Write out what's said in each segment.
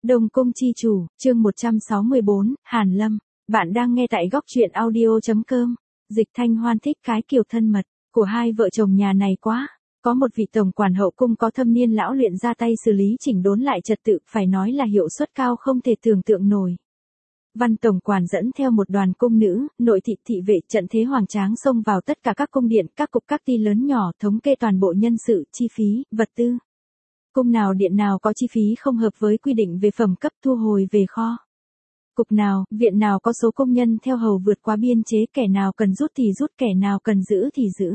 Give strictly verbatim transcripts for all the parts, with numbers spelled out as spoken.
Đông Cung chi chủ, chương một trăm sáu mươi bốn, Hàn Lâm. Bạn đang nghe tại góc truyện audio chấm com. Dịch Thanh Hoan thích cái kiểu thân mật của hai vợ chồng nhà này quá. Có một vị tổng quản hậu cung có thâm niên lão luyện ra tay xử lý chỉnh đốn lại trật tự, phải nói là hiệu suất cao không thể tưởng tượng nổi. Văn tổng quản dẫn theo một đoàn cung nữ, nội thị thị vệ, trận thế hoành tráng xông vào tất cả các cung điện, các cục các ty lớn nhỏ, thống kê toàn bộ nhân sự, chi phí, vật tư. Cung nào điện nào có chi phí không hợp với quy định về phẩm cấp thu hồi về kho. Cục nào, viện nào có số công nhân theo hầu vượt quá biên chế, kẻ nào cần rút thì rút, kẻ nào cần giữ thì giữ.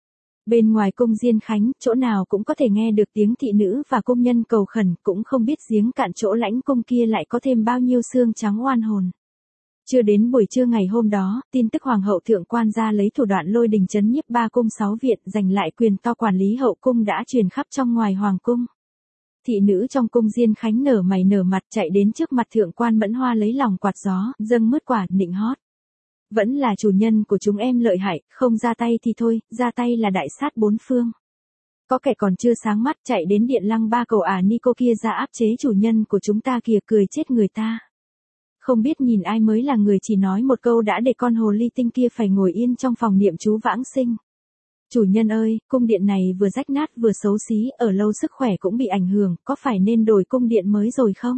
Bên ngoài cung Diên Khánh, chỗ nào cũng có thể nghe được tiếng thị nữ và công nhân cầu khẩn, cũng không biết giếng cạn chỗ lãnh cung kia lại có thêm bao nhiêu xương trắng oan hồn. Chưa đến buổi trưa ngày hôm đó, tin tức hoàng hậu thượng quan ra lấy thủ đoạn lôi đình trấn nhiếp ba cung sáu viện, giành lại quyền to quản lý hậu cung đã truyền khắp trong ngoài hoàng cung. Thị nữ trong cung Diên Khánh nở mày nở mặt chạy đến trước mặt thượng quan Mẫn Hoa lấy lòng quạt gió, dâng mứt quả, nịnh hót. Vẫn là chủ nhân của chúng em lợi hại, không ra tay thì thôi, ra tay là đại sát bốn phương. Có kẻ còn chưa sáng mắt chạy đến điện lăng ba cầu ả ni cô kia ra áp chế chủ nhân của chúng ta kìa, cười chết người ta. Không biết nhìn ai mới là người chỉ nói một câu đã để con hồ ly tinh kia phải ngồi yên trong phòng niệm chú vãng sinh. Chủ nhân ơi, cung điện này vừa rách nát vừa xấu xí, ở lâu sức khỏe cũng bị ảnh hưởng, có phải nên đổi cung điện mới rồi không?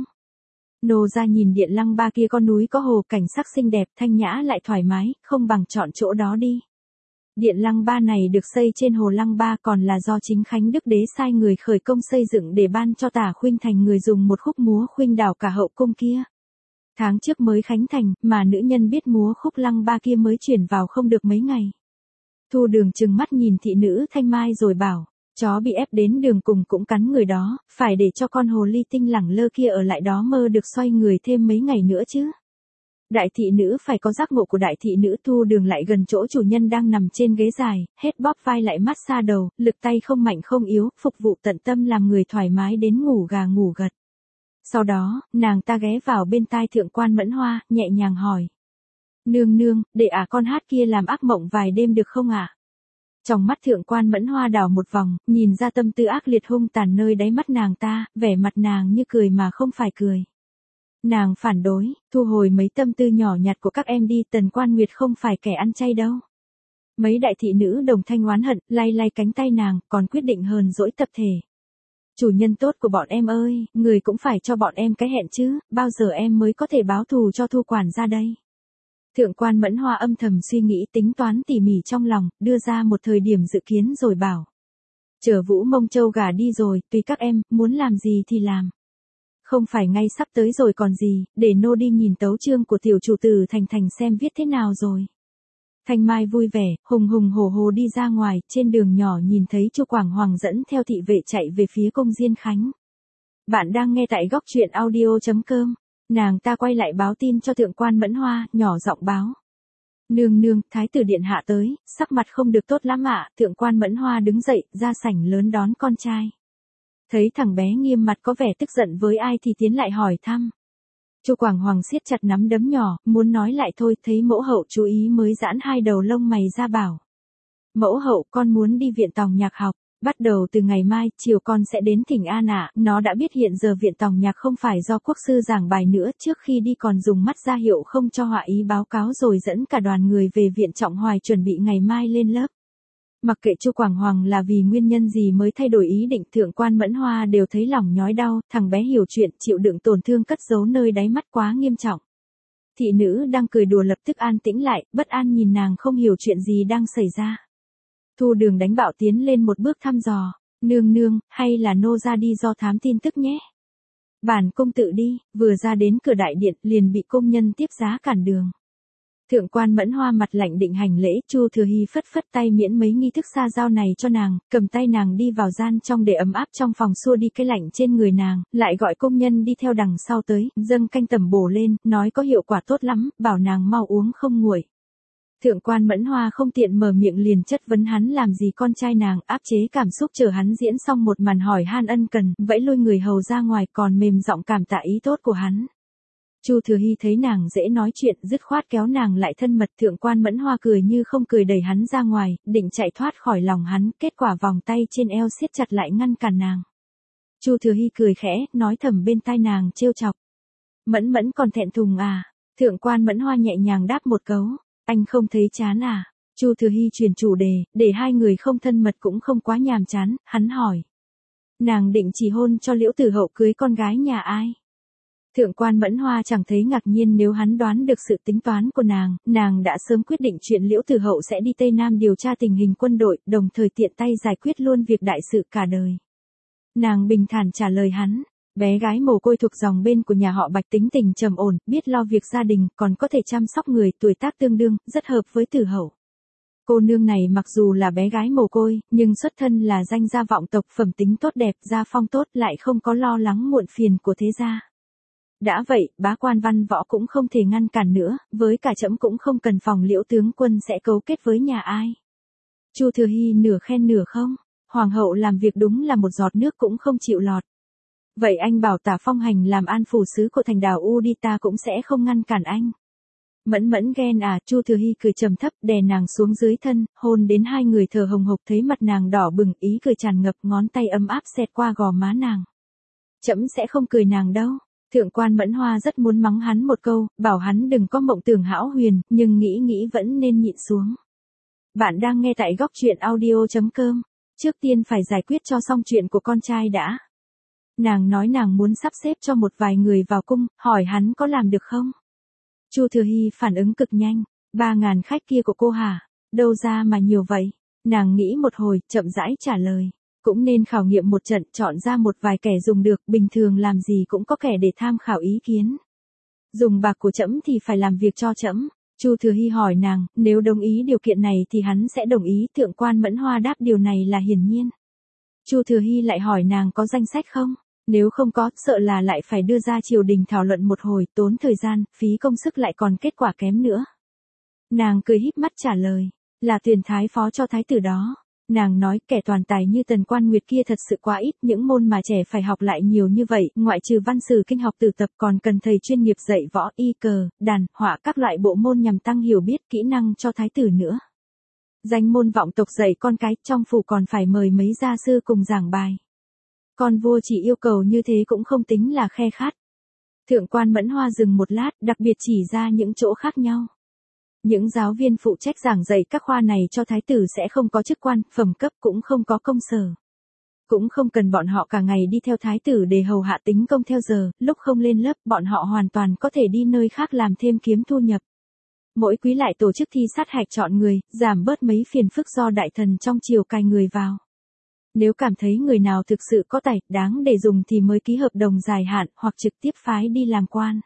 Nô ra nhìn điện lăng ba kia con núi có hồ, cảnh sắc xinh đẹp, thanh nhã lại thoải mái, không bằng chọn chỗ đó đi. Điện lăng ba này được xây trên hồ lăng ba, còn là do chính Khánh Đức Đế sai người khởi công xây dựng để ban cho Tả Khuynh Thành người dùng một khúc múa khuynh đảo cả hậu cung kia. Tháng trước mới khánh thành, mà nữ nhân biết múa khúc lăng ba kia mới chuyển vào không được mấy ngày. Thu Đường trừng mắt nhìn thị nữ Thanh Mai rồi bảo, chó bị ép đến đường cùng cũng cắn người đó, phải để cho con hồ ly tinh lẳng lơ kia ở lại đó mơ được xoay người thêm mấy ngày nữa chứ. Đại thị nữ phải có giác ngộ của đại thị nữ. Thu Đường lại gần chỗ chủ nhân đang nằm trên ghế dài, hết bóp vai lại massage đầu, lực tay không mạnh không yếu, phục vụ tận tâm làm người thoải mái đến ngủ gà ngủ gật. Sau đó, nàng ta ghé vào bên tai thượng quan Mẫn Hoa, nhẹ nhàng hỏi. Nương nương, để ả con hát kia làm ác mộng vài đêm được không ạ? À? Trong mắt thượng quan Mẫn Hoa đảo một vòng, nhìn ra tâm tư ác liệt hung tàn nơi đáy mắt nàng ta, vẻ mặt nàng như cười mà không phải cười. Nàng phản đối, thu hồi mấy tâm tư nhỏ nhặt của các em đi, Tần Quan Nguyệt không phải kẻ ăn chay đâu. Mấy đại thị nữ đồng thanh oán hận, lay lay cánh tay nàng, còn quyết định hờn dỗi tập thể. Chủ nhân tốt của bọn em ơi, người cũng phải cho bọn em cái hẹn chứ, bao giờ em mới có thể báo thù cho Thu quản ra đây? Thượng quan Mẫn Hoa âm thầm suy nghĩ tính toán tỉ mỉ trong lòng, đưa ra một thời điểm dự kiến rồi bảo. Chờ Vũ Mông Châu gả đi rồi, tùy các em, muốn làm gì thì làm. Không phải ngay sắp tới rồi còn gì, để nô đi nhìn tấu chương của tiểu chủ tử Thành Thành xem viết thế nào rồi. Thanh Mai vui vẻ, hùng hùng hổ hổ đi ra ngoài, trên đường nhỏ nhìn thấy Chu Quảng Hoàng dẫn theo thị vệ chạy về phía cung Diên Khánh. Bạn đang nghe tại góc truyện audio chấm com. Nàng ta quay lại báo tin cho thượng quan Mẫn Hoa, nhỏ giọng báo. Nương nương, thái tử điện hạ tới, sắc mặt không được tốt lắm ạ. Thượng quan Mẫn Hoa đứng dậy, ra sảnh lớn đón con trai. Thấy thằng bé nghiêm mặt có vẻ tức giận với ai thì tiến lại hỏi thăm. Chu Quảng Hoàng siết chặt nắm đấm nhỏ, muốn nói lại thôi, thấy mẫu hậu chú ý mới giãn hai đầu lông mày ra bảo. Mẫu hậu, con muốn đi viện tòng nhạc học, bắt đầu từ ngày mai, chiều con sẽ đến Thỉnh An ạ. Nó đã biết hiện giờ viện tòng nhạc không phải do quốc sư giảng bài nữa, trước khi đi còn dùng mắt ra hiệu không cho họa ý báo cáo rồi dẫn cả đoàn người về viện Trọng Hoài chuẩn bị ngày mai lên lớp. Mặc kệ Chu Quảng Hoàng là vì nguyên nhân gì mới thay đổi ý định, thượng quan Mẫn Hoa đều thấy lòng nhói đau, thằng bé hiểu chuyện, chịu đựng tổn thương cất giấu nơi đáy mắt quá nghiêm trọng. Thị nữ đang cười đùa lập tức an tĩnh lại, bất an nhìn nàng không hiểu chuyện gì đang xảy ra. Thu Đường đánh bạo tiến lên một bước thăm dò, nương nương, hay là nô ra đi do thám tin tức nhé. Bản cung tự đi, vừa ra đến cửa đại điện liền bị công nhân tiếp giá cản đường. Thượng quan Mẫn Hoa mặt lạnh định hành lễ, Chu Thừa Hy phất phất tay miễn mấy nghi thức xa giao này cho nàng, cầm tay nàng đi vào gian trong để ấm áp trong phòng xua đi cái lạnh trên người nàng, lại gọi công nhân đi theo đằng sau tới, dâng canh tẩm bổ lên, nói có hiệu quả tốt lắm, bảo nàng mau uống không nguội. Thượng quan Mẫn Hoa không tiện mở miệng liền chất vấn hắn làm gì con trai nàng, áp chế cảm xúc chờ hắn diễn xong một màn hỏi han ân cần, vẫy lôi người hầu ra ngoài còn mềm giọng cảm tạ ý tốt của hắn. Chu Thừa Hy thấy nàng dễ nói chuyện, dứt khoát kéo nàng lại thân mật. Thượng quan Mẫn Hoa cười như không cười đẩy hắn ra ngoài, định chạy thoát khỏi lòng hắn, kết quả vòng tay trên eo siết chặt lại ngăn cản nàng. Chu Thừa Hy cười khẽ, nói thầm bên tai nàng trêu chọc, Mẫn Mẫn còn thẹn thùng à? Thượng quan Mẫn Hoa nhẹ nhàng đáp một câu, anh không thấy chán à? Chu Thừa Hy chuyển chủ đề, để hai người không thân mật cũng không quá nhàm chán, hắn hỏi. Nàng định chỉ hôn cho Liễu Tử Hậu cưới con gái nhà ai? Thượng quan Mẫn Hoa chẳng thấy ngạc nhiên nếu hắn đoán được sự tính toán của nàng, nàng đã sớm quyết định chuyện Liễu Tử Hậu sẽ đi Tây Nam điều tra tình hình quân đội, đồng thời tiện tay giải quyết luôn việc đại sự cả đời. Nàng bình thản trả lời hắn, bé gái mồ côi thuộc dòng bên của nhà họ Bạch tính tình trầm ổn, biết lo việc gia đình, còn có thể chăm sóc người, tuổi tác tương đương, rất hợp với Tử Hậu. Cô nương này mặc dù là bé gái mồ côi, nhưng xuất thân là danh gia vọng tộc, phẩm tính tốt đẹp, gia phong tốt, lại không có lo lắng muộn phiền của thế gia. Đã vậy, bá quan văn võ cũng không thể ngăn cản nữa, với cả trẫm cũng không cần phòng Liễu tướng quân sẽ cấu kết với nhà ai. Chu Thừa Hy nửa khen nửa không, hoàng hậu làm việc đúng là một giọt nước cũng không chịu lọt. Vậy anh bảo Tả Phong Hành làm an phủ sứ của thành đảo U đi, ta cũng sẽ không ngăn cản anh. Mẫn Mẫn ghen à? Chu Thừa Hy cười trầm thấp, đè nàng xuống dưới thân, hôn đến hai người thở hồng hộc, thấy mặt nàng đỏ bừng, ý cười tràn ngập, ngón tay ấm áp xẹt qua gò má nàng. Trẫm sẽ không cười nàng đâu. Thượng quan Mẫn Hoa rất muốn mắng hắn một câu, bảo hắn đừng có mộng tưởng hão huyền, nhưng nghĩ nghĩ vẫn nên nhịn xuống. Bạn đang nghe tại góc truyện audio chấm com. Trước tiên phải giải quyết cho xong chuyện của con trai đã. Nàng nói nàng muốn sắp xếp cho một vài người vào cung, hỏi hắn có làm được không? Chu Thừa Hy phản ứng cực nhanh, ba ngàn khách kia của cô hả? Đâu ra mà nhiều vậy? Nàng nghĩ một hồi, chậm rãi trả lời. Cũng nên khảo nghiệm một trận, chọn ra một vài kẻ dùng được, bình thường làm gì cũng có kẻ để tham khảo ý kiến. Dùng bạc của trẫm thì phải làm việc cho trẫm. Chu Thừa Hy hỏi nàng, nếu đồng ý điều kiện này thì hắn sẽ đồng ý. Thượng quan Mẫn Hoa đáp điều này là hiển nhiên. Chu Thừa Hy lại hỏi nàng có danh sách không? Nếu không có, sợ là lại phải đưa ra triều đình thảo luận một hồi, tốn thời gian, phí công sức lại còn kết quả kém nữa. Nàng cười híp mắt trả lời, là tuyển thái phó cho thái tử đó. Nàng nói kẻ toàn tài như Tần Quan Nguyệt kia thật sự quá ít, những môn mà trẻ phải học lại nhiều như vậy, ngoại trừ văn sử kinh học tử tập còn cần thầy chuyên nghiệp dạy võ, y cờ, đàn, họa các loại bộ môn nhằm tăng hiểu biết kỹ năng cho thái tử nữa. Danh môn vọng tộc dạy con cái, trong phủ còn phải mời mấy gia sư cùng giảng bài. Con vua chỉ yêu cầu như thế cũng không tính là khe khát. Thượng quan Mẫn Hoa dừng một lát, đặc biệt chỉ ra những chỗ khác nhau. Những giáo viên phụ trách giảng dạy các khoa này cho thái tử sẽ không có chức quan, phẩm cấp, cũng không có công sở. Cũng không cần bọn họ cả ngày đi theo thái tử để hầu hạ tính công theo giờ, lúc không lên lớp bọn họ hoàn toàn có thể đi nơi khác làm thêm kiếm thu nhập. Mỗi quý lại tổ chức thi sát hạch chọn người, giảm bớt mấy phiền phức do đại thần trong triều cai người vào. Nếu cảm thấy người nào thực sự có tài, đáng để dùng thì mới ký hợp đồng dài hạn hoặc trực tiếp phái đi làm quan.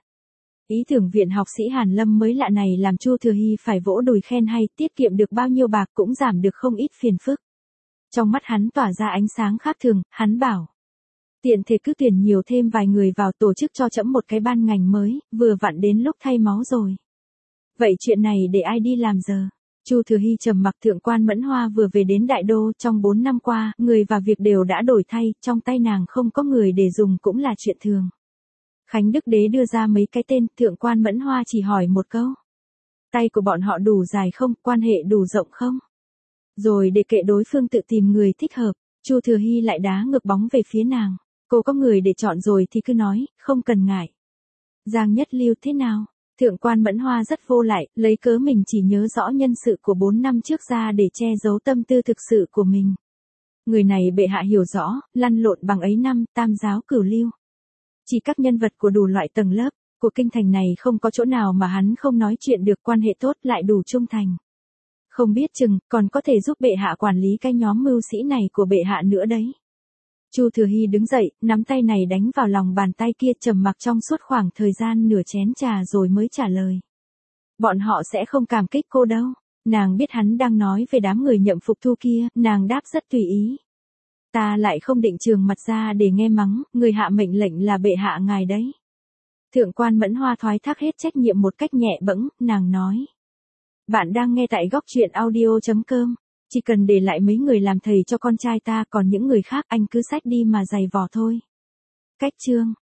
Ý tưởng viện học sĩ Hàn Lâm mới lạ này làm Chu Thừa Hy phải vỗ đùi khen hay, tiết kiệm được bao nhiêu bạc cũng giảm được không ít phiền phức. Trong mắt hắn tỏa ra ánh sáng khác thường, hắn bảo. Tiện thể cứ tuyển nhiều thêm vài người vào tổ chức cho trẫm một cái ban ngành mới, vừa vặn đến lúc thay máu rồi. Vậy chuyện này để ai đi làm giờ? Chu Thừa Hy trầm mặc. Thượng quan Mẫn Hoa vừa về đến đại đô, trong bốn năm qua, người và việc đều đã đổi thay, trong tay nàng không có người để dùng cũng là chuyện thường. Khánh Đức Đế đưa ra mấy cái tên, thượng quan Mẫn Hoa chỉ hỏi một câu. Tay của bọn họ đủ dài không, quan hệ đủ rộng không? Rồi để kệ đối phương tự tìm người thích hợp, Chu Thừa Hy lại đá ngược bóng về phía nàng. Cô có người để chọn rồi thì cứ nói, không cần ngại. Giang Nhất Lưu thế nào? Thượng quan Mẫn Hoa rất vô lại, lấy cớ mình chỉ nhớ rõ nhân sự của bốn năm trước ra để che giấu tâm tư thực sự của mình. Người này bệ hạ hiểu rõ, lăn lộn bằng ấy năm, tam giáo cửu lưu. Chỉ các nhân vật của đủ loại tầng lớp, của kinh thành này không có chỗ nào mà hắn không nói chuyện được, quan hệ tốt lại đủ trung thành. Không biết chừng, còn có thể giúp bệ hạ quản lý cái nhóm mưu sĩ này của bệ hạ nữa đấy. Chu Thừa Hy đứng dậy, nắm tay này đánh vào lòng bàn tay kia, trầm mặc trong suốt khoảng thời gian nửa chén trà rồi mới trả lời. Bọn họ sẽ không cảm kích cô đâu. Nàng biết hắn đang nói về đám người nhậm phục thu kia, nàng đáp rất tùy ý. Ta lại không định trường mặt ra để nghe mắng, người hạ mệnh lệnh là bệ hạ ngài đấy. Thượng quan Mẫn Hoa thoái thác hết trách nhiệm một cách nhẹ bẫng, nàng nói. Bạn đang nghe tại góc truyện audio chấm com. Chỉ cần để lại mấy người làm thầy cho con trai ta, còn những người khác anh cứ xách đi mà giày vò thôi. Cách chương